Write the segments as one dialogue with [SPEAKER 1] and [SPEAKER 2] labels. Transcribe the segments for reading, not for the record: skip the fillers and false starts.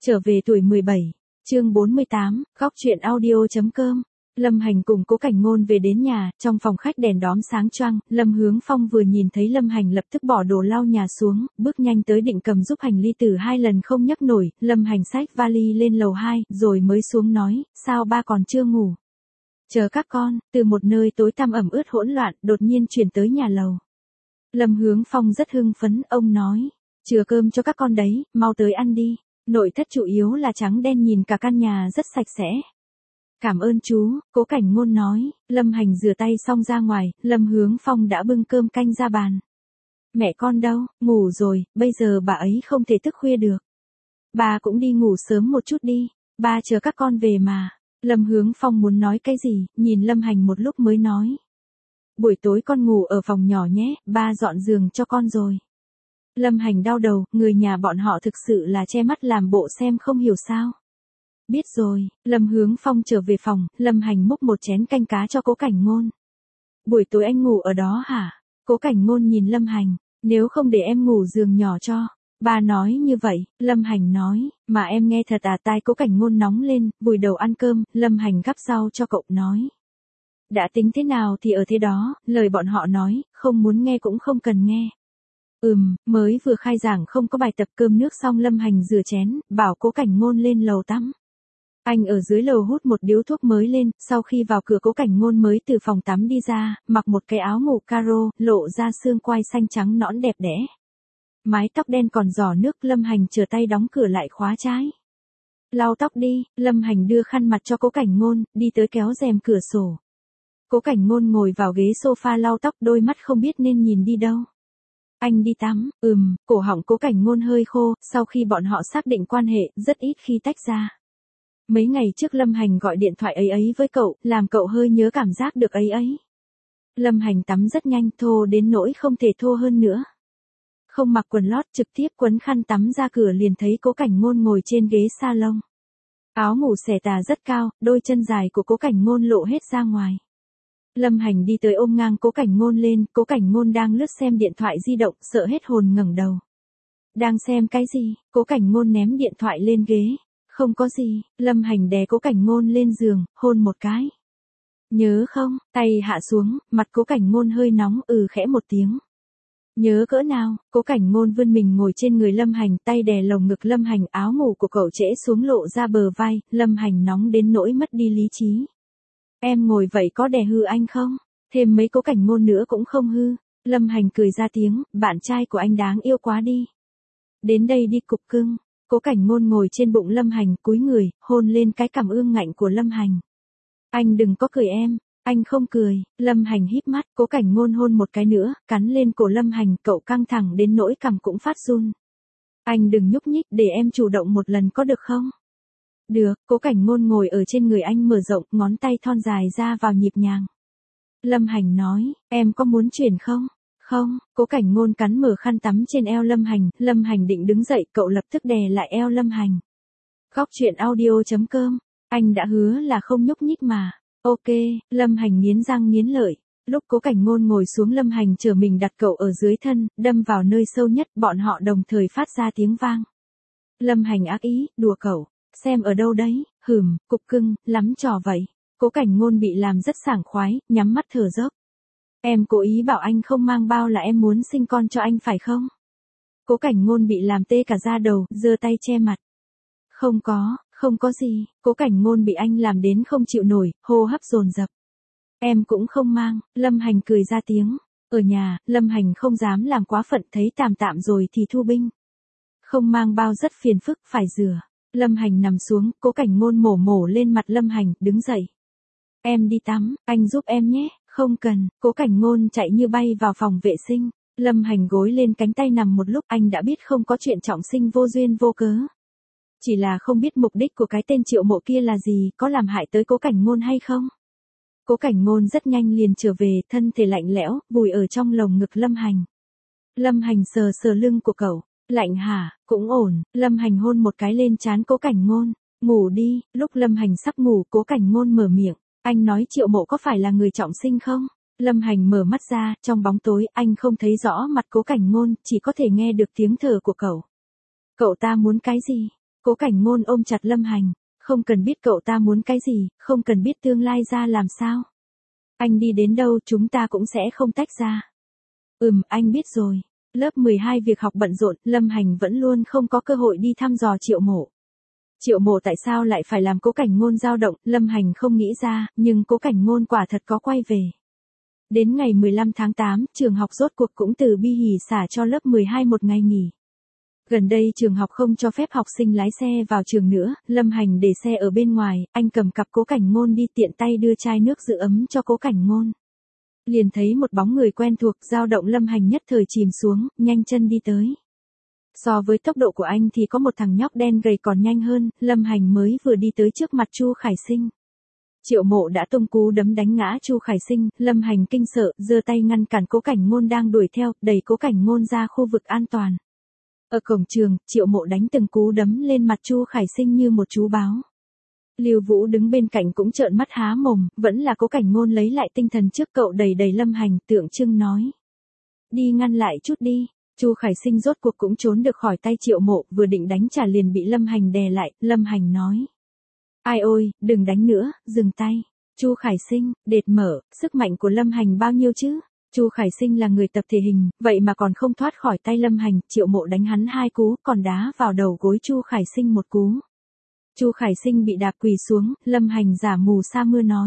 [SPEAKER 1] Trở về tuổi 17, chương 48, góc truyện audio.com. Lâm Hành cùng Cố Cảnh Ngôn về đến nhà, trong phòng khách đèn đóm sáng choang, Lâm Hướng Phong vừa nhìn thấy Lâm Hành lập tức bỏ đồ lau nhà xuống, bước nhanh tới định cầm giúp hành ly từ 2 lần không nhấc nổi, Lâm Hành xách vali lên lầu 2, rồi mới xuống nói, sao ba còn chưa ngủ? Chờ các con, từ một nơi tối tăm ẩm ướt hỗn loạn, đột nhiên chuyển tới nhà lầu. Lâm Hướng Phong rất hưng phấn, ông nói, chừa cơm cho các con đấy, mau tới ăn đi. Nội thất chủ yếu là trắng đen nhìn cả căn nhà rất sạch sẽ. Cảm ơn chú, Cố Cảnh Ngôn nói, Lâm Hành rửa tay xong ra ngoài, Lâm Hướng Phong đã bưng cơm canh ra bàn. Mẹ con đâu, ngủ rồi, bây giờ bà ấy không thể thức khuya được. Bà cũng đi ngủ sớm một chút đi, ba chờ các con về mà. Lâm Hướng Phong muốn nói cái gì, nhìn Lâm Hành một lúc mới nói. Buổi tối con ngủ ở phòng nhỏ nhé, ba dọn giường cho con rồi. Lâm Hành đau đầu, người nhà bọn họ thực sự là che mắt làm bộ xem không hiểu sao. Biết rồi, Lâm Hướng Phong trở về phòng, Lâm Hành múc một chén canh cá cho Cố Cảnh Ngôn. Buổi tối anh ngủ ở đó hả? Cố Cảnh Ngôn nhìn Lâm Hành, nếu không để em ngủ giường nhỏ cho. Bà nói như vậy, Lâm Hành nói, mà em nghe thật à? Tai Cố Cảnh Ngôn nóng lên, vùi đầu ăn cơm, Lâm Hành gắp rau cho cậu nói. Đã tính thế nào thì ở thế đó, lời bọn họ nói, không muốn nghe cũng không cần nghe. Mới vừa khai giảng không có bài tập. Cơm nước xong Lâm Hành rửa chén, bảo Cố Cảnh Ngôn lên lầu tắm. Anh ở dưới lầu hút một điếu thuốc mới lên, sau khi vào cửa Cố Cảnh Ngôn mới từ phòng tắm đi ra, mặc một cái áo ngủ caro, lộ ra xương quai xanh trắng nõn đẹp đẽ. Mái tóc đen còn giỏ nước, Lâm Hành trở tay đóng cửa lại khóa trái. Lau tóc đi, Lâm Hành đưa khăn mặt cho Cố Cảnh Ngôn, đi tới kéo rèm cửa sổ. Cố Cảnh Ngôn ngồi vào ghế sofa lau tóc, đôi mắt không biết nên nhìn đi đâu. Anh đi tắm, cổ họng Cố Cảnh Ngôn hơi khô, sau khi bọn họ xác định quan hệ, rất ít khi tách ra. Mấy ngày trước Lâm Hành gọi điện thoại ấy với cậu, làm cậu hơi nhớ cảm giác được ấy. Lâm Hành tắm rất nhanh, thô đến nỗi không thể thô hơn nữa. Không mặc quần lót, trực tiếp quấn khăn tắm ra cửa liền thấy Cố Cảnh Ngôn ngồi trên ghế salon. Áo ngủ xẻ tà rất cao, đôi chân dài của Cố Cảnh Ngôn lộ hết ra ngoài. Lâm Hành đi tới ôm ngang Cố Cảnh Ngôn lên, Cố Cảnh Ngôn đang lướt xem điện thoại di động, sợ hết hồn ngẩng đầu. Đang xem cái gì? Cố Cảnh Ngôn ném điện thoại lên ghế. Không có gì, Lâm Hành đè Cố Cảnh Ngôn lên giường, hôn một cái. Nhớ không? Tay hạ xuống, mặt Cố Cảnh Ngôn hơi nóng, khẽ một tiếng. Nhớ cỡ nào? Cố Cảnh Ngôn vươn mình ngồi trên người Lâm Hành, tay đè lồng ngực Lâm Hành, áo ngủ của cậu trễ xuống lộ ra bờ vai, Lâm Hành nóng đến nỗi mất đi lý trí. Em ngồi vậy có đè hư anh không? Thêm mấy Cố Cảnh Ngôn nữa cũng không hư. Lâm Hành cười ra tiếng, bạn trai của anh đáng yêu quá đi. Đến đây đi cục cưng. Cố Cảnh Ngôn ngồi trên bụng Lâm Hành, cúi người, hôn lên cái cằm ương ngạnh của Lâm Hành. Anh đừng có cười em. Anh không cười. Lâm Hành híp mắt, Cố Cảnh Ngôn hôn một cái nữa, cắn lên cổ Lâm Hành, cậu căng thẳng đến nỗi cằm cũng phát run. Anh đừng nhúc nhích, để em chủ động một lần có được không? Được, Cố Cảnh Ngôn ngồi ở trên người anh mở rộng, ngón tay thon dài ra vào nhịp nhàng. Lâm Hành nói, em có muốn chuyển không? Không, Cố Cảnh Ngôn cắn mở khăn tắm trên eo Lâm Hành định đứng dậy, cậu lập tức đè lại eo Lâm Hành. Góc truyện audio.com, anh đã hứa là không nhúc nhích mà. Ok, Lâm Hành nghiến răng nghiến lợi. Lúc Cố Cảnh Ngôn ngồi xuống Lâm Hành trở mình đặt cậu ở dưới thân, đâm vào nơi sâu nhất, bọn họ đồng thời phát ra tiếng vang. Lâm Hành ác ý, đùa cậu. Xem ở đâu đấy, cục cưng, lắm trò vậy. Cố Cảnh Ngôn bị làm rất sảng khoái, nhắm mắt thở dốc. Em cố ý bảo anh không mang bao là em muốn sinh con cho anh phải không? Cố Cảnh Ngôn bị làm tê cả da đầu, giơ tay che mặt. Không có gì, Cố Cảnh Ngôn bị anh làm đến không chịu nổi, hô hấp dồn dập. Em cũng không mang, Lâm Hành cười ra tiếng. Ở nhà, Lâm Hành không dám làm quá phận, thấy tạm rồi thì thu binh. Không mang bao rất phiền phức, phải rửa. Lâm Hành nằm xuống, Cố Cảnh Ngôn mổ lên mặt Lâm Hành, đứng dậy. Em đi tắm, anh giúp em nhé. Không cần, Cố Cảnh Ngôn chạy như bay vào phòng vệ sinh. Lâm Hành gối lên cánh tay nằm một lúc, anh đã biết không có chuyện trọng sinh vô duyên vô cớ. Chỉ là không biết mục đích của cái tên Triệu Mộ kia là gì, có làm hại tới Cố Cảnh Ngôn hay không. Cố Cảnh Ngôn rất nhanh liền trở về, thân thể lạnh lẽo, vùi ở trong lồng ngực Lâm Hành. Lâm Hành sờ lưng của cậu. Lạnh hả? Cũng ổn. Lâm Hành hôn một cái lên trán Cố Cảnh Ngôn. Ngủ đi. Lúc Lâm Hành sắp ngủ, Cố Cảnh Ngôn mở miệng. Anh nói Triệu Mộ có phải là người trọng sinh không? Lâm Hành mở mắt ra, trong bóng tối, anh không thấy rõ mặt Cố Cảnh Ngôn, chỉ có thể nghe được tiếng thở của cậu. Cậu ta muốn cái gì? Cố Cảnh Ngôn ôm chặt Lâm Hành, không cần biết cậu ta muốn cái gì, không cần biết tương lai ra làm sao. Anh đi đến đâu chúng ta cũng sẽ không tách ra. Anh biết rồi. Lớp 12 việc học bận rộn, Lâm Hành vẫn luôn không có cơ hội đi thăm dò Triệu Mộ. Triệu Mộ tại sao lại phải làm Cố Cảnh Ngôn dao động, Lâm Hành không nghĩ ra, nhưng Cố Cảnh Ngôn quả thật có quay về. Đến ngày 15 tháng 8, trường học rốt cuộc cũng từ bi hỉ xả cho lớp 12 một ngày nghỉ. Gần đây trường học không cho phép học sinh lái xe vào trường nữa, Lâm Hành để xe ở bên ngoài, anh cầm cặp Cố Cảnh Ngôn đi tiện tay đưa chai nước giữ ấm cho Cố Cảnh Ngôn. Liền thấy một bóng người quen thuộc, dao động Lâm Hành nhất thời chìm xuống, nhanh chân đi tới. So với tốc độ của anh thì có một thằng nhóc đen gầy còn nhanh hơn, Lâm Hành mới vừa đi tới trước mặt Chu Khải Sinh. Triệu Mộ đã tung cú đấm đánh ngã Chu Khải Sinh, Lâm Hành kinh sợ, giơ tay ngăn cản Cố Cảnh Ngôn đang đuổi theo, đẩy Cố Cảnh Ngôn ra khu vực an toàn. Ở cổng trường, Triệu Mộ đánh từng cú đấm lên mặt Chu Khải Sinh như một chú báo. Lưu Vũ đứng bên cạnh cũng trợn mắt há mồm, vẫn là Cố Cảnh Ngôn lấy lại tinh thần trước cậu đẩy Lâm Hành, tượng trưng nói. Đi ngăn lại chút đi. Chu Khải Sinh rốt cuộc cũng trốn được khỏi tay Triệu Mộ, vừa định đánh trả liền bị Lâm Hành đè lại, Lâm Hành nói. Ai ôi, đừng đánh nữa, dừng tay. Chu Khải Sinh, đệt mở, sức mạnh của Lâm Hành bao nhiêu chứ? Chu Khải Sinh là người tập thể hình, vậy mà còn không thoát khỏi tay Lâm Hành, Triệu Mộ đánh hắn 2 cú, còn đá vào đầu gối Chu Khải Sinh 1 cú. Chu Khải Sinh bị đạp quỳ xuống, Lâm Hành giả mù sa mưa nói.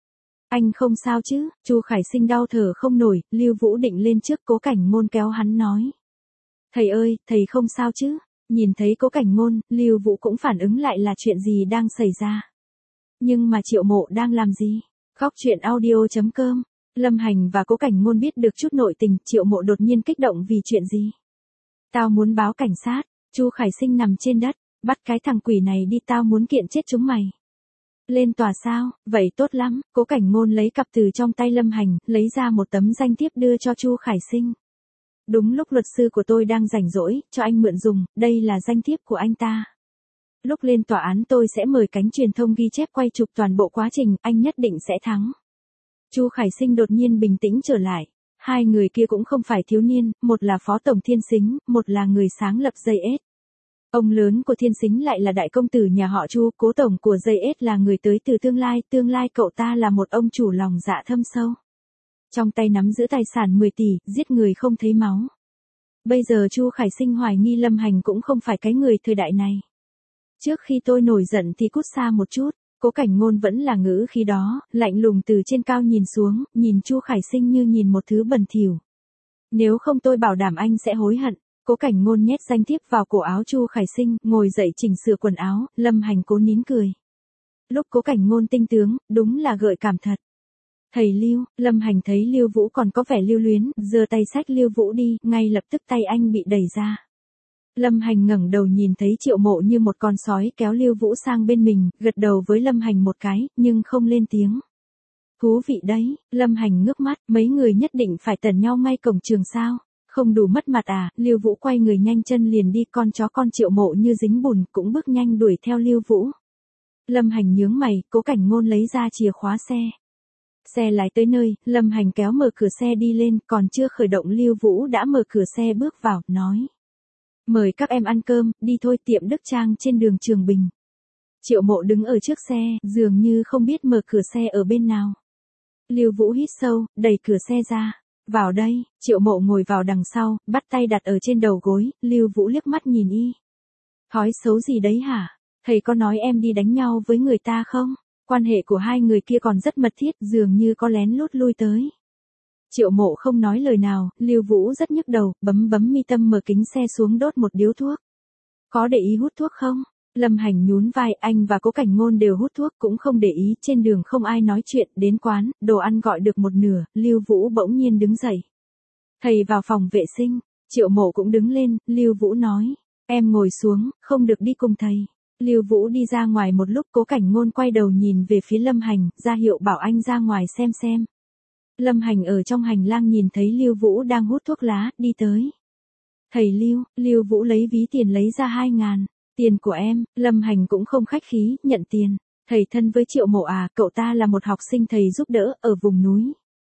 [SPEAKER 1] Anh không sao chứ? Chu Khải Sinh đau thở không nổi, Lưu Vũ định lên trước, Cố Cảnh Ngôn kéo hắn nói. Thầy ơi, thầy không sao chứ? Nhìn thấy Cố Cảnh Ngôn, Lưu Vũ cũng phản ứng lại là chuyện gì đang xảy ra. Nhưng mà Triệu Mộ đang làm gì? Góc truyện audio.com. Lâm Hành và Cố Cảnh Ngôn biết được chút nội tình, Triệu Mộ đột nhiên kích động vì chuyện gì? Tao muốn báo cảnh sát. Chu Khải Sinh nằm trên đất, bắt cái thằng quỷ này đi, tao muốn kiện chết chúng mày. Lên tòa sao? Vậy tốt lắm. Cố Cảnh Ngôn lấy cặp từ trong tay Lâm Hành, lấy ra một tấm danh thiếp đưa cho Chu Khải Sinh. Đúng lúc luật sư của tôi đang rảnh rỗi, cho anh mượn dùng, đây là danh thiếp của anh ta. Lúc lên tòa án tôi sẽ mời cánh truyền thông ghi chép quay chụp toàn bộ quá trình, anh nhất định sẽ thắng. Chu Khải Sinh đột nhiên bình tĩnh trở lại. Hai người kia cũng không phải thiếu niên, một là Phó Tổng Thiên Sính, một là người sáng lập JS. Ông lớn của Thiên Sính lại là đại công tử nhà họ Chu, Cố tổng của JS là người tới từ tương lai cậu ta là một ông chủ lòng dạ thâm sâu. Trong tay nắm giữ tài sản 10 tỷ, giết người không thấy máu. Bây giờ Chu Khải Sinh hoài nghi Lâm Hành cũng không phải cái người thời đại này. Trước khi tôi nổi giận thì cút xa một chút. Cố Cảnh Ngôn vẫn là ngữ khí đó, lạnh lùng từ trên cao nhìn xuống, nhìn Chu Khải Sinh như nhìn một thứ bẩn thỉu. Nếu không tôi bảo đảm anh sẽ hối hận. Cố Cảnh Ngôn nhét danh thiếp vào cổ áo Chu Khải Sinh, ngồi dậy chỉnh sửa quần áo, Lâm Hành cố nín cười. Lúc Cố Cảnh Ngôn tinh tướng, đúng là gợi cảm thật. Thầy Lưu, Lâm Hành thấy Lưu Vũ còn có vẻ lưu luyến, giơ tay xách Lưu Vũ đi, ngay lập tức tay anh bị đẩy ra. Lâm Hành ngẩng đầu nhìn thấy Triệu Mộ như một con sói kéo Lưu Vũ sang bên mình, gật đầu với Lâm Hành một cái, nhưng không lên tiếng. Thú vị đấy, Lâm Hành ngước mắt, mấy người nhất định phải tẩn nhau ngay cổng trường sao? Không đủ mất mặt à? Lưu Vũ quay người nhanh chân liền đi, con chó con Triệu Mộ như dính bùn, cũng bước nhanh đuổi theo Lưu Vũ. Lâm Hành nhướng mày, Cố Cảnh Ngôn lấy ra chìa khóa xe. Xe lái tới nơi, Lâm Hành kéo mở cửa xe đi lên, còn chưa khởi động Lưu Vũ đã mở cửa xe bước vào, nói. Mời các em ăn cơm, đi thôi, tiệm Đức Trang trên đường Trường Bình. Triệu Mộ đứng ở trước xe, dường như không biết mở cửa xe ở bên nào. Lưu Vũ hít sâu, đẩy cửa xe ra. Vào đây, Triệu Mộ ngồi vào đằng sau, bắt tay đặt ở trên đầu gối, Lưu Vũ liếc mắt nhìn y. Thói xấu gì đấy hả? Thầy có nói em đi đánh nhau với người ta không? Quan hệ của hai người kia còn rất mật thiết, dường như có lén lút lui tới. Triệu Mộ không nói lời nào, Lưu Vũ rất nhức đầu, bấm mi tâm mở kính xe xuống đốt một điếu thuốc. Có để ý hút thuốc không? Lâm Hành nhún vai, anh và Cố Cảnh Ngôn đều hút thuốc, cũng không để ý, trên đường không ai nói chuyện, đến quán, đồ ăn gọi được một nửa, Lưu Vũ bỗng nhiên đứng dậy. Thầy vào phòng vệ sinh, Triệu Mộ cũng đứng lên, Lưu Vũ nói, em ngồi xuống, không được đi cùng thầy. Lưu Vũ đi ra ngoài một lúc, Cố Cảnh Ngôn quay đầu nhìn về phía Lâm Hành, ra hiệu bảo anh ra ngoài xem. Lâm Hành ở trong hành lang nhìn thấy Lưu Vũ đang hút thuốc lá, đi tới. Thầy Lưu, Lưu Vũ lấy ví tiền lấy ra 2.000. Tiền của em, Lâm Hành cũng không khách khí, nhận tiền. Thầy thân với Triệu Mộ à, cậu ta là một học sinh thầy giúp đỡ, ở vùng núi.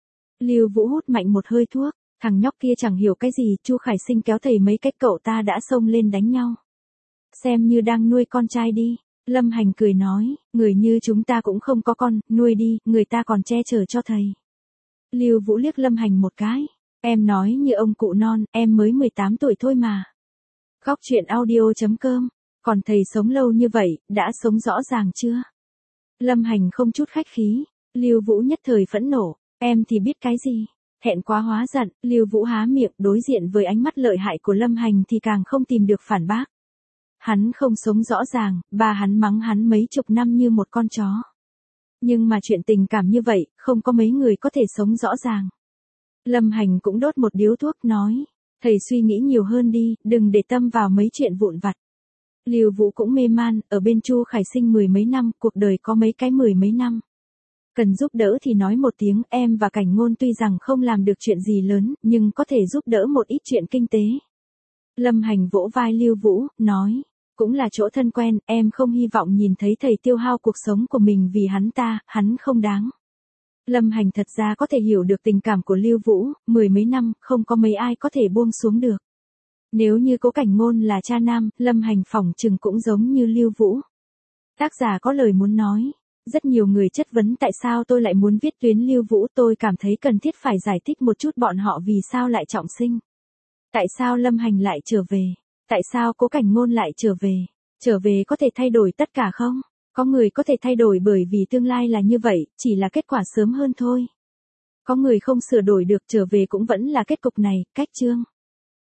[SPEAKER 1] Lưu Vũ hút mạnh một hơi thuốc, thằng nhóc kia chẳng hiểu cái gì, Chu Khải Sinh kéo thầy mấy cách cậu ta đã xông lên đánh nhau. Xem như đang nuôi con trai đi. Lâm Hành cười nói, người như chúng ta cũng không có con, nuôi đi, người ta còn che chở cho thầy. Lưu Vũ liếc Lâm Hành một cái. Em nói như ông cụ non, em mới 18 tuổi thôi mà. Góc chuyện audio.com. Còn thầy sống lâu như vậy, đã sống rõ ràng chưa? Lâm Hành không chút khách khí. Lưu Vũ nhất thời phẫn nộ. Em thì biết cái gì? Thẹn quá hóa giận, Lưu Vũ há miệng đối diện với ánh mắt lợi hại của Lâm Hành thì càng không tìm được phản bác. Hắn không sống rõ ràng, bà hắn mắng hắn mấy chục năm như một con chó. Nhưng mà chuyện tình cảm như vậy, không có mấy người có thể sống rõ ràng. Lâm Hành cũng đốt một điếu thuốc nói, thầy suy nghĩ nhiều hơn đi, đừng để tâm vào mấy chuyện vụn vặt. Lưu Vũ cũng mê man, ở bên Chu Khải Sinh 10 mấy năm, cuộc đời có mấy cái 10 mấy năm. Cần giúp đỡ thì nói một tiếng, em và Cảnh Ngôn tuy rằng không làm được chuyện gì lớn, nhưng có thể giúp đỡ một ít chuyện kinh tế. Lâm Hành vỗ vai Lưu Vũ, nói, cũng là chỗ thân quen, em không hy vọng nhìn thấy thầy tiêu hao cuộc sống của mình vì hắn không đáng. Lâm Hành thật ra có thể hiểu được tình cảm của Lưu Vũ, 10 mấy năm, không có mấy ai có thể buông xuống được. Nếu như Cố Cảnh Ngôn là cha nam, Lâm Hành phỏng chừng cũng giống như Lưu Vũ. Tác giả có lời muốn nói. Rất nhiều người chất vấn tại sao tôi lại muốn viết tuyến Lưu Vũ, tôi cảm thấy cần thiết phải giải thích một chút bọn họ vì sao lại trọng sinh. Tại sao Lâm Hành lại trở về? Tại sao Cố Cảnh Ngôn lại trở về? Trở về có thể thay đổi tất cả không? Có người có thể thay đổi bởi vì tương lai là như vậy, chỉ là kết quả sớm hơn thôi. Có người không sửa đổi được, trở về cũng vẫn là kết cục này, cách chương.